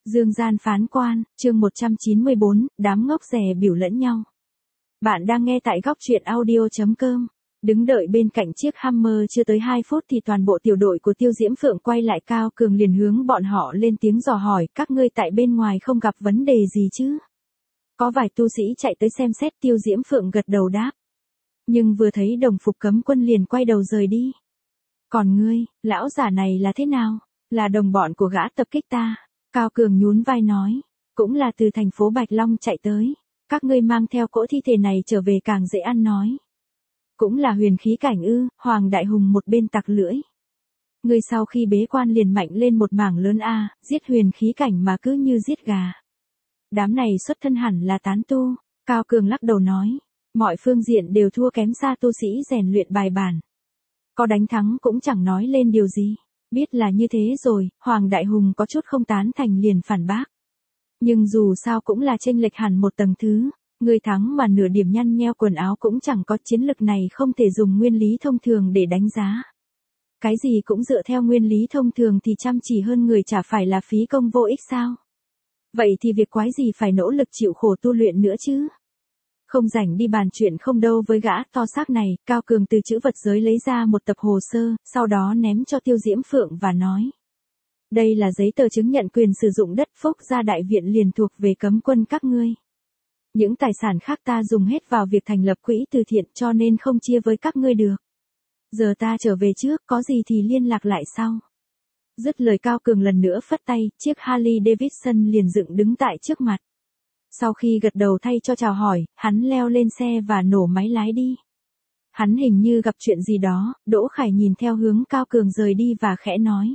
Dương gian phán quan, chương 194, đám ngốc rè biểu lẫn nhau. Bạn đang nghe tại góc truyện audio.com. Đứng đợi bên cạnh chiếc Hummer chưa tới 2 phút thì toàn bộ tiểu đội của Tiêu Diễm Phượng quay lại. Cao Cường liền hướng bọn họ lên tiếng dò hỏi, các ngươi tại bên ngoài không gặp vấn đề gì chứ? Có vài tu sĩ chạy tới xem xét. Tiêu Diễm Phượng gật đầu đáp. Nhưng vừa thấy đồng phục cấm quân liền quay đầu rời đi. Còn ngươi, lão giả này là thế nào? Là đồng bọn của gã tập kích ta. Cao Cường nhún vai nói, cũng là từ thành phố Bạch Long chạy tới, các ngươi mang theo cỗ thi thể này trở về càng dễ ăn nói. Cũng là huyền khí cảnh ư? Hoàng Đại Hùng một bên tặc lưỡi. Ngươi sau khi bế quan liền mạnh lên một mảng lớn a, giết huyền khí cảnh mà cứ như giết gà. Đám này xuất thân hẳn là tán tu. Cao Cường lắc đầu nói, mọi phương diện đều thua kém xa tu sĩ rèn luyện bài bản. Có đánh thắng cũng chẳng nói lên điều gì. Biết là như thế rồi, Hoàng Đại Hùng có chút không tán thành liền phản bác. Nhưng dù sao cũng là chênh lệch hẳn một tầng thứ, người thắng mà nửa điểm nhăn nheo quần áo cũng chẳng có, chiến lực này không thể dùng nguyên lý thông thường để đánh giá. Cái gì cũng dựa theo nguyên lý thông thường thì chăm chỉ hơn người chả phải là phí công vô ích sao? Vậy thì việc quái gì phải nỗ lực chịu khổ tu luyện nữa chứ? Không rảnh đi bàn chuyện không đâu với gã to xác này. Cao Cường từ trữ vật giới lấy ra một tập hồ sơ, sau đó ném cho Tiêu Diễm Phượng và nói. Đây là giấy tờ chứng nhận quyền sử dụng đất Phúc Gia Đại Viện liền thuộc về cấm quân các ngươi. Những tài sản khác ta dùng hết vào việc thành lập quỹ từ thiện cho nên không chia với các ngươi được. Giờ ta trở về trước, có gì thì liên lạc lại sau. Dứt lời Cao Cường lần nữa phất tay, chiếc Harley Davidson liền dựng đứng tại trước mặt. Sau khi gật đầu thay cho chào hỏi, hắn leo lên xe và nổ máy lái đi. Hắn hình như gặp chuyện gì đó. Đỗ Khải nhìn theo hướng Cao Cường rời đi và khẽ nói.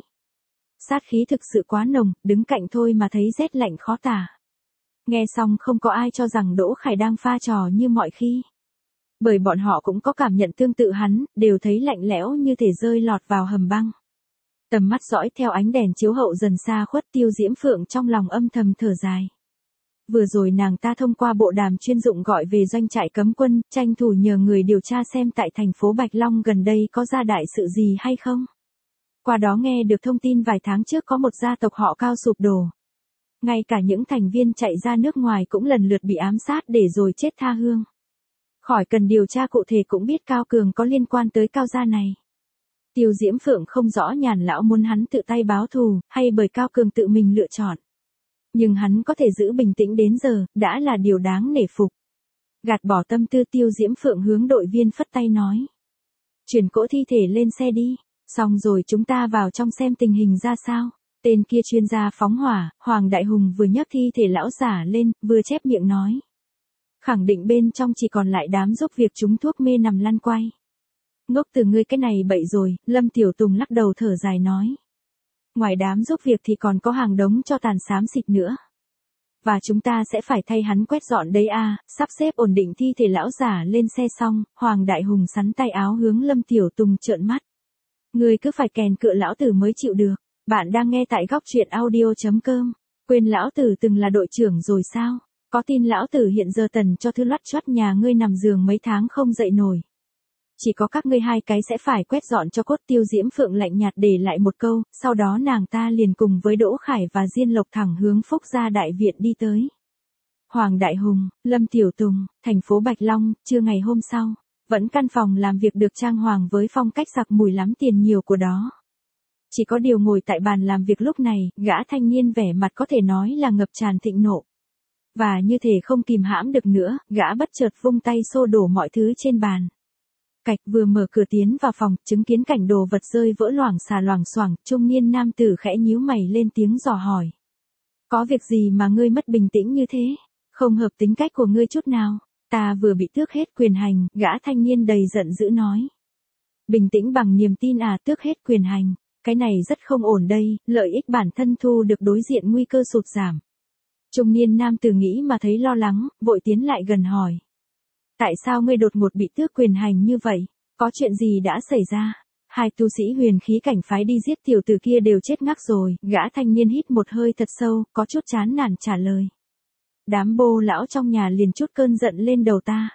Sát khí thực sự quá nồng, đứng cạnh thôi mà thấy rét lạnh khó tả. Nghe xong không có ai cho rằng Đỗ Khải đang pha trò như mọi khi. Bởi bọn họ cũng có cảm nhận tương tự hắn, đều thấy lạnh lẽo như thể rơi lọt vào hầm băng. Tầm mắt dõi theo ánh đèn chiếu hậu dần xa khuất. Tiêu Diễm Phượng trong lòng âm thầm thở dài. Vừa rồi nàng ta thông qua bộ đàm chuyên dụng gọi về doanh trại cấm quân, tranh thủ nhờ người điều tra xem tại thành phố Bạch Long gần đây có ra đại sự gì hay không. Qua đó nghe được thông tin vài tháng trước có một gia tộc họ Cao sụp đổ. Ngay cả những thành viên chạy ra nước ngoài cũng lần lượt bị ám sát để rồi chết tha hương. Khỏi cần điều tra cụ thể cũng biết Cao Cường có liên quan tới Cao gia này. Tiêu Diễm Phượng không rõ Nhàn lão muốn hắn tự tay báo thù, hay bởi Cao Cường tự mình lựa chọn. Nhưng hắn có thể giữ bình tĩnh đến giờ, đã là điều đáng nể phục. Gạt bỏ tâm tư. Tiêu Diễm Phượng hướng đội viên phất tay nói. Chuyển cỗ thi thể lên xe đi, xong rồi chúng ta vào trong xem tình hình ra sao. Tên kia chuyên gia phóng hỏa. Hoàng Đại Hùng vừa nhấc thi thể lão giả lên, vừa chép miệng nói. Khẳng định bên trong chỉ còn lại đám giúp việc trúng thuốc mê nằm lăn quay. Ngốc từ ngươi cái này bậy rồi. Lâm Tiểu Tùng lắc đầu thở dài nói. Ngoài đám giúp việc thì còn có hàng đống cho tàn xám xịt nữa. Và chúng ta sẽ phải thay hắn quét dọn đây a. Sắp xếp ổn định thi thể lão giả lên xe xong, Hoàng Đại Hùng sắn tay áo hướng Lâm Tiểu Tùng trợn mắt. Ngươi cứ phải kèn cựa lão tử mới chịu được. Bạn đang nghe tại góc truyện audio.com. Quên lão tử từng là đội trưởng rồi sao? Có tin lão tử hiện giờ tần cho thư loắt choắt nhà ngươi nằm giường mấy tháng không dậy nổi. Chỉ có các ngươi hai cái sẽ phải quét dọn cho cốt. Tiêu Diễm Phượng lạnh nhạt để lại một câu, sau đó nàng ta liền cùng với Đỗ Khải và Diên Lộc thẳng hướng Phúc Gia Đại Viện đi tới. Hoàng Đại Hùng, Lâm Tiểu Tùng, thành phố Bạch Long. Trưa ngày hôm sau, vẫn căn phòng làm việc được trang hoàng với phong cách giặc mùi lắm tiền nhiều của đó. Chỉ có điều ngồi tại bàn làm việc lúc này, gã thanh niên vẻ mặt có thể nói là ngập tràn thịnh nộ. Và như thể không kìm hãm được nữa, gã bất chợt vung tay xô đổ mọi thứ trên bàn. Cạch vừa mở cửa tiến vào phòng, chứng kiến cảnh đồ vật rơi vỡ loảng xà loảng xoảng, trung niên nam tử khẽ nhíu mày lên tiếng dò hỏi. Có việc gì mà ngươi mất bình tĩnh như thế? Không hợp tính cách của ngươi chút nào. Ta vừa bị tước hết quyền hành. Gã thanh niên đầy giận dữ nói. Bình tĩnh bằng niềm tin à? Tước hết quyền hành. Cái này rất không ổn đây. Lợi ích bản thân thu được đối diện nguy cơ sụt giảm. Trung niên nam tử nghĩ mà thấy lo lắng, vội tiến lại gần hỏi. Tại sao ngươi đột ngột bị tước quyền hành như vậy? Có chuyện gì đã xảy ra? Hai tu sĩ huyền khí cảnh phái đi giết tiểu tử kia đều chết ngắc rồi. Gã thanh niên hít một hơi thật sâu, có chút chán nản trả lời. Đám bô lão trong nhà liền chút cơn giận lên đầu ta.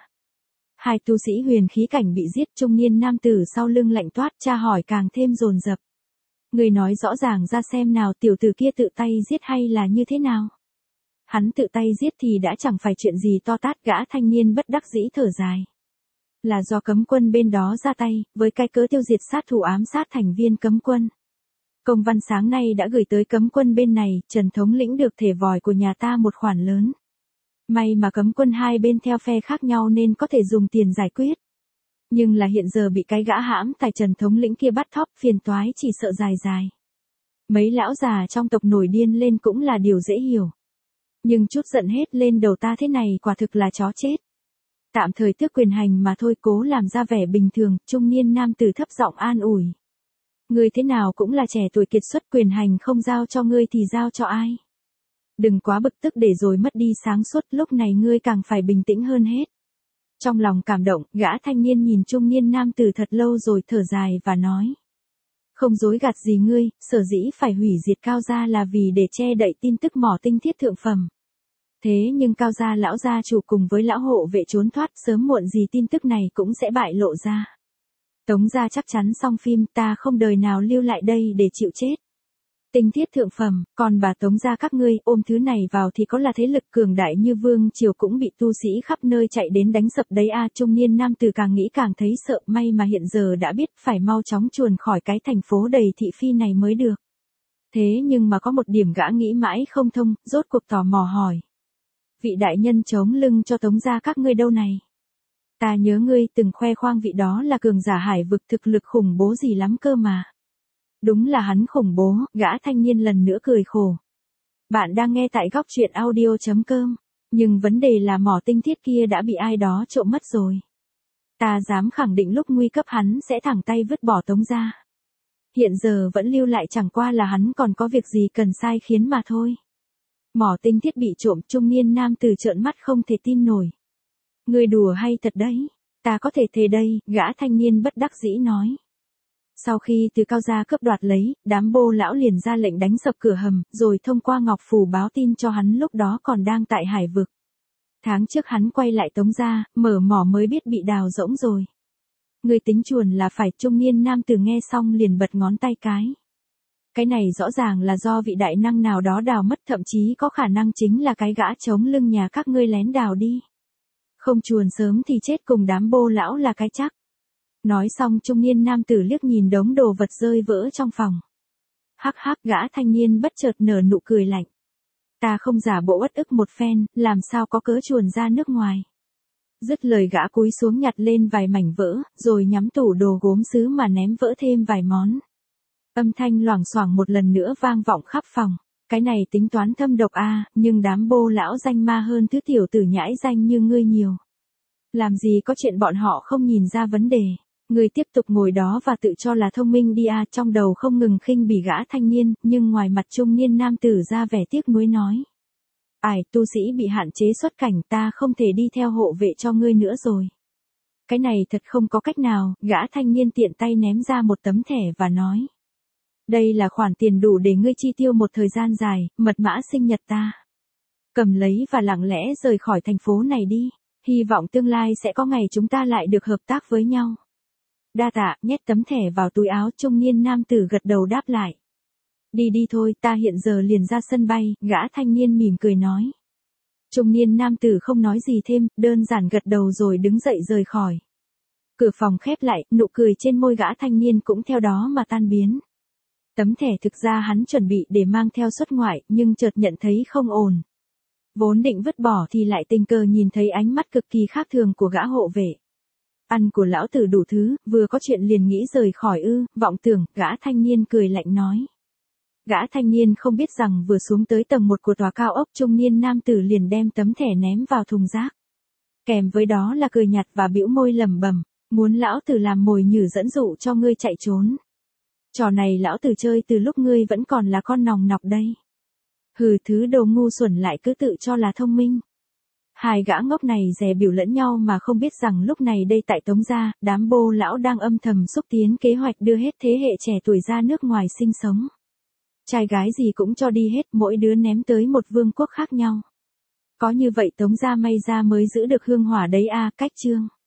Hai tu sĩ huyền khí cảnh bị giết. Trung niên nam tử sau lưng lạnh toát tra hỏi càng thêm dồn dập. Ngươi nói rõ ràng ra xem nào, tiểu tử kia tự tay giết hay là như thế nào? Hắn tự tay giết thì đã chẳng phải chuyện gì to tát, gã thanh niên bất đắc dĩ thở dài. Là do cấm quân bên đó ra tay, với cái cớ tiêu diệt sát thủ ám sát thành viên cấm quân. Công văn sáng nay đã gửi tới cấm quân bên này, Trần thống lĩnh được thẻ vòi của nhà ta một khoản lớn. May mà cấm quân hai bên theo phe khác nhau nên có thể dùng tiền giải quyết. Nhưng là hiện giờ bị cái gã hãm tài Trần thống lĩnh kia bắt thóp, phiền toái chỉ sợ dài dài. Mấy lão già trong tộc nổi điên lên cũng là điều dễ hiểu. Nhưng chút giận hết lên đầu ta thế này quả thực là chó chết. Tạm thời tước quyền hành mà thôi, cố làm ra vẻ bình thường, trung niên nam tử thấp giọng an ủi. Ngươi thế nào cũng là trẻ tuổi kiệt xuất, quyền hành không giao cho ngươi thì giao cho ai? Đừng quá bực tức để rồi mất đi sáng suốt, lúc này ngươi càng phải bình tĩnh hơn hết. Trong lòng cảm động, gã thanh niên nhìn trung niên nam tử thật lâu rồi thở dài và nói. Không dối gạt gì ngươi, sở dĩ phải hủy diệt Cao gia là vì để che đậy tin tức mỏ tinh thiết thượng phẩm. Thế nhưng Cao gia lão gia chủ cùng với lão hộ vệ trốn thoát, sớm muộn gì tin tức này cũng sẽ bại lộ ra. Tống gia chắc chắn xong phim, ta không đời nào lưu lại đây để chịu chết. Tinh thiết thượng phẩm, còn bà Tống gia các ngươi ôm thứ này vào thì có là thế lực cường đại như vương triều cũng bị tu sĩ khắp nơi chạy đến đánh sập đấy a. Trung niên nam tử càng nghĩ càng thấy sợ, may mà hiện giờ đã biết phải mau chóng chuồn khỏi cái thành phố đầy thị phi này mới được. Thế nhưng mà có một điểm gã nghĩ mãi không thông, rốt cuộc tò mò hỏi. Vị đại nhân chống lưng cho Tống gia các ngươi đâu này? Ta nhớ ngươi từng khoe khoang vị đó là cường giả hải vực, thực lực khủng bố gì lắm cơ mà. Đúng là hắn khủng bố, gã thanh niên lần nữa cười khổ. Bạn đang nghe tại góc truyện audio.com, nhưng vấn đề là mỏ tinh thiết kia đã bị ai đó trộm mất rồi. Ta dám khẳng định lúc nguy cấp hắn sẽ thẳng tay vứt bỏ Tống gia. Hiện giờ vẫn lưu lại chẳng qua là hắn còn có việc gì cần sai khiến mà thôi. Mỏ tinh thiết bị trộm, trung niên nam tử trợn mắt không thể tin nổi. Ngươi đùa hay thật đấy? Ta có thể thề đây, gã thanh niên bất đắc dĩ nói. Sau khi từ Cao gia cướp đoạt lấy, đám bô lão liền ra lệnh đánh sập cửa hầm, rồi thông qua Ngọc Phù báo tin cho hắn lúc đó còn đang tại hải vực. Tháng trước hắn quay lại Tống gia, mở mỏ mới biết bị đào rỗng rồi. Người tính chuồn là phải, trung niên nam tử nghe xong liền bật ngón tay cái. Cái này rõ ràng là do vị đại năng nào đó đào mất, thậm chí có khả năng chính là cái gã chống lưng nhà các ngươi lén đào đi. Không chuồn sớm thì chết cùng đám bô lão là cái chắc. Nói xong trung niên nam tử liếc nhìn đống đồ vật rơi vỡ trong phòng. Hắc hắc, gã thanh niên bất chợt nở nụ cười lạnh. Ta không giả bộ uất ức một phen, làm sao có cớ chuồn ra nước ngoài. Dứt lời gã cúi xuống nhặt lên vài mảnh vỡ, rồi nhắm tủ đồ gốm sứ mà ném vỡ thêm vài món. Âm thanh loảng xoảng một lần nữa vang vọng khắp phòng. Cái này tính toán thâm độc a, nhưng đám bô lão danh ma hơn thứ tiểu tử nhãi danh như ngươi nhiều. Làm gì có chuyện bọn họ không nhìn ra vấn đề. Ngươi tiếp tục ngồi đó và tự cho là thông minh đi a. Trong đầu không ngừng khinh bỉ gã thanh niên, nhưng ngoài mặt trung niên nam tử ra vẻ tiếc nuối nói. Ải, tu sĩ bị hạn chế xuất cảnh, ta không thể đi theo hộ vệ cho ngươi nữa rồi. Cái này thật không có cách nào, gã thanh niên tiện tay ném ra một tấm thẻ và nói. Đây là khoản tiền đủ để ngươi chi tiêu một thời gian dài, mật mã sinh nhật ta. Cầm lấy và lặng lẽ rời khỏi thành phố này đi, hy vọng tương lai sẽ có ngày chúng ta lại được hợp tác với nhau. Đa tạ, nhét tấm thẻ vào túi áo, trung niên nam tử gật đầu đáp lại. Đi đi thôi, ta hiện giờ liền ra sân bay, gã thanh niên mỉm cười nói. Trung niên nam tử không nói gì thêm, đơn giản gật đầu rồi đứng dậy rời khỏi. Cửa phòng khép lại, nụ cười trên môi gã thanh niên cũng theo đó mà tan biến. Tấm thẻ thực ra hắn chuẩn bị để mang theo xuất ngoại, nhưng chợt nhận thấy không ổn. Vốn định vứt bỏ thì lại tình cờ nhìn thấy ánh mắt cực kỳ khác thường của gã hộ vệ. Ăn của lão tử đủ thứ, vừa có chuyện liền nghĩ rời khỏi ư, vọng tưởng, gã thanh niên cười lạnh nói. Gã thanh niên không biết rằng vừa xuống tới tầng 1 của tòa cao ốc, trung niên nam tử liền đem tấm thẻ ném vào thùng rác. Kèm với đó là cười nhạt và bĩu môi lẩm bẩm, muốn lão tử làm mồi nhử dẫn dụ cho ngươi chạy trốn. Trò này lão tử chơi từ lúc ngươi vẫn còn là con nòng nọc đây. Hừ, thứ đồ ngu xuẩn lại cứ tự cho là thông minh. Hai gã ngốc này dè biểu lẫn nhau mà không biết rằng lúc này đây tại Tống gia, đám bô lão đang âm thầm xúc tiến kế hoạch đưa hết thế hệ trẻ tuổi ra nước ngoài sinh sống. Trai gái gì cũng cho đi hết, mỗi đứa ném tới một vương quốc khác nhau. Có như vậy Tống gia may ra mới giữ được hương hỏa đấy a. Cách chương